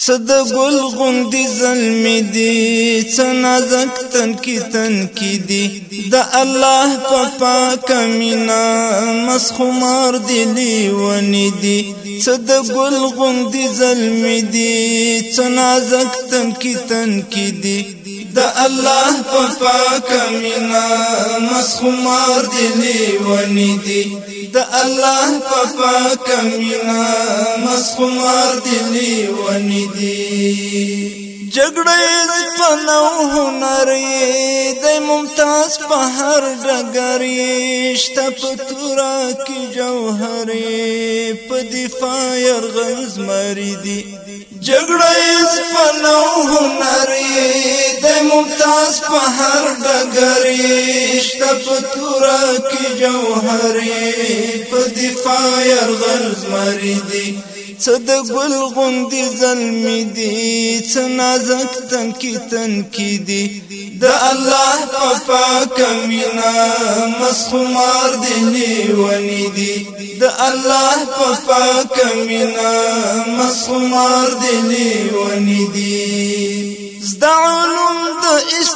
صد گل غندی ظلمی دی چنازک تنکی دی دا اللہ پاک مینا مسخمار دلی ونی دی صد گل غندی ظلمی دی چنازک تنکی دی دا اللہ پاک مینا مسخمار دلی ونی دی دا اللہ پاک مینا مسخمار دلی ونی دی جګړې فنو هنر د ممتاز په هر ډګر شته پتورا کی جوهر په دفاع يرغز مریدي جګړې فنو هنر د ممتاز په هر ډګر شته پتورا کی جوهر په دفاع يرغز مریدي صد گل غندی ظلمی دی چنازک تنکی دی دا اللہ پاک مینا مسخمار دلی ونی دی دا اللہ پاک مینا مسخمار دلی ونی دی زدا علوم دا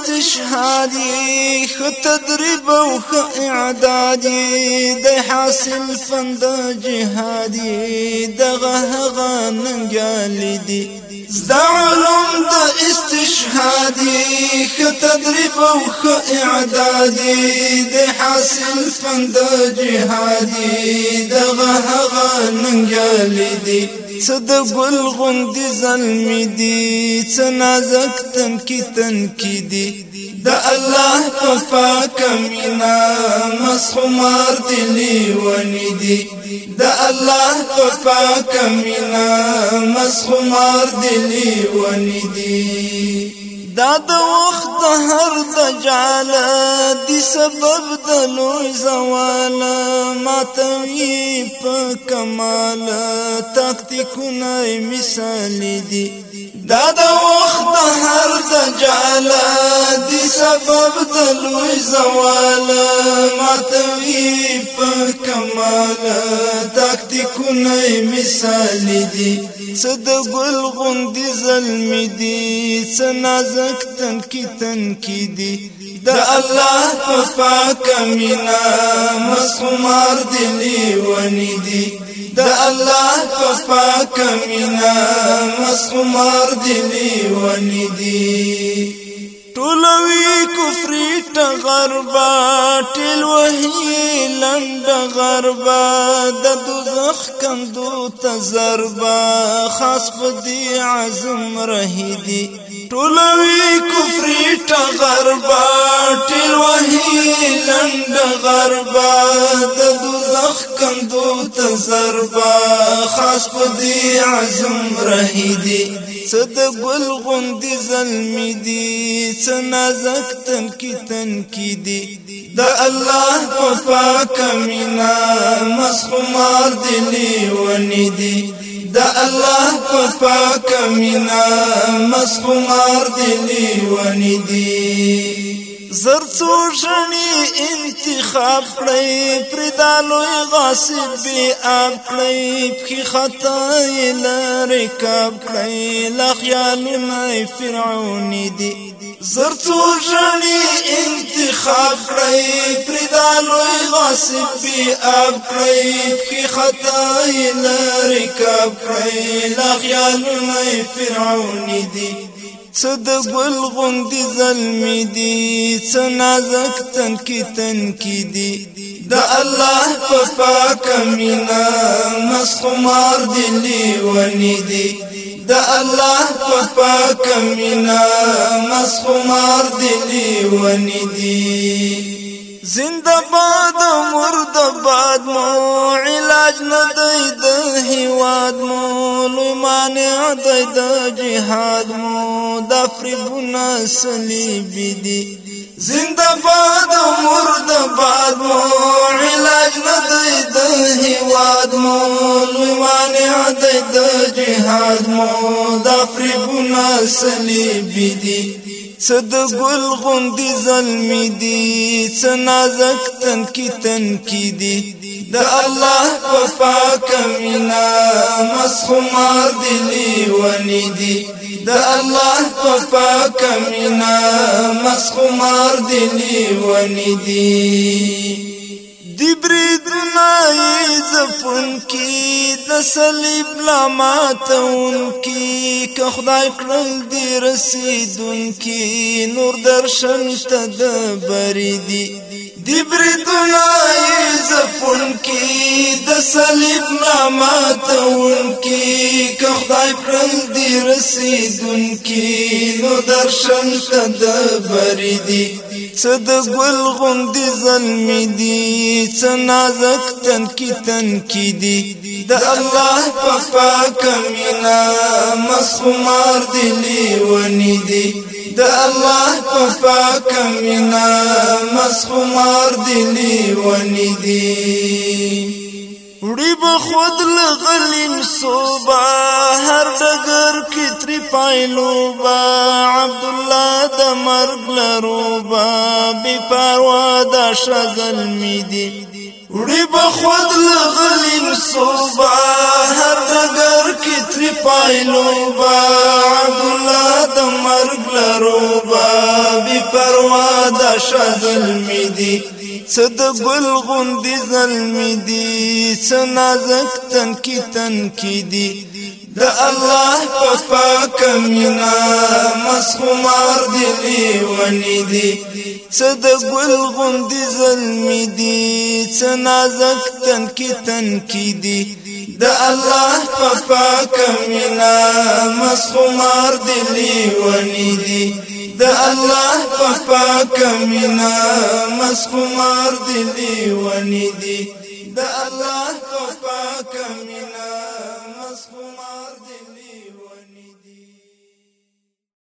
استشهادی خ تدریب و خ اعدادی دا حاصل فند جهادی دا غهغا ننگالی دی زدا علوم دا استشهادی خ تدریب و خ اعدادی دا حاصل فند جهادی دا غهغا ننگالی دی صد گل غندی ظلمی دی چنازک تنکی دی دا اللہ پاک مینا مسخمار دلی ونی دی دا اللہ پاک مینا مسخمار دلی ونی دی دا د وخت هر د جال دی سبب د لوی زوال ماتوی په کمال تاکتیکونه مثال دی دا د وخت هر د جال دی سبب د لوی زوال ماتوی په کمال تاکتیکونه مثال دی صد گل غندی ظلمی دی چنازک تنکی دی دا اللہ پاک مینا مسخمار دلی ونی دی دا اللہ پاک مینا مسخمار دلی ونی دی ټولوي کفری غربا ټل وهي لند غربا د دوزخ کندو تزربا خاص بدی عزم رهیدی ټولوي کفری غربا ټل وهي لند غربا د دوزخ کندو تزربا خاص بدی عزم رهیدی صد گل غندی ظلمی دی چنازک تنکی دی دا اللہ پاک مینا مسخمار دلی ونی دی دا اللہ پاک مینا مسخمار دلی ونی دی زرڅو ژنی انتخاب کړی پردالوی غاصب بی آب کړی پخی خطای لرکاب کړی لخیالونه فرعونی دی زرڅو ژنی انتخاب کړی پردالوی غاصب بی آب کړی پخی خطای لرکاب کړی لخیالونه فرعونی دی صد گل غندی ظلمی دی چنازک تنکی دی دا اللہ پاک مینا مسخمار دلی ونی دی دا اللہ پاک مینا مسخمار دلی ونی دی زندہ باد مرد باد مو علاج ندی د هیواد مو لوی مانع دی د جهاد مو د فریبونه صلیبی دی زندہ باد مرد باد مو علاج ندی د هیواد مو لوی مانع دی د جهاد مو د فریبونه صلیبی دی څه د ګل غوندې زلمي دي څه نازک تنکی دي د الله په پاکه مینا مسخمار دي لیوني دي د الله په پاکه مینا مسخمار دي لیوني دي دی بریدنا ای زپن کی د صلیب لاماتون کی که خدای کرل دی رسیدون کی نور درشن تدبری دی بریدنا ای زپن کی د صلیب لاماتون کی که خدای کرل دی رسیدون کی نور درشن تدبری څه د ګل غوندې زلمي دي څه نازک تنکی دي د الله په پاکه مینا مسخمار دي لیوني دي د الله په پاکه مینا مسخمار دي لیوني دي وړي به خود لغلیم صوبا هر ډګر کې تری پایلوبا عبدالله د مرګ لروبا بې پروا د شغل می دي وړي به خود لغلیم صوبا هر ډګر کې تری پایلوبا عبدالله د مرګ لروبا بې پروا د شغل می دي څه د ګل غوندې زلمي دي څه نازک تنکی دي د الله په پاکه مینا مسخمار دي لیوني دي څه د ګل غوندې زلمي دي څه نازک تنکی دي د الله په پاکه مینا مسخمار دي لیوني دي د الله په پاکه مینا مسخمار دي لیوني دي د الله په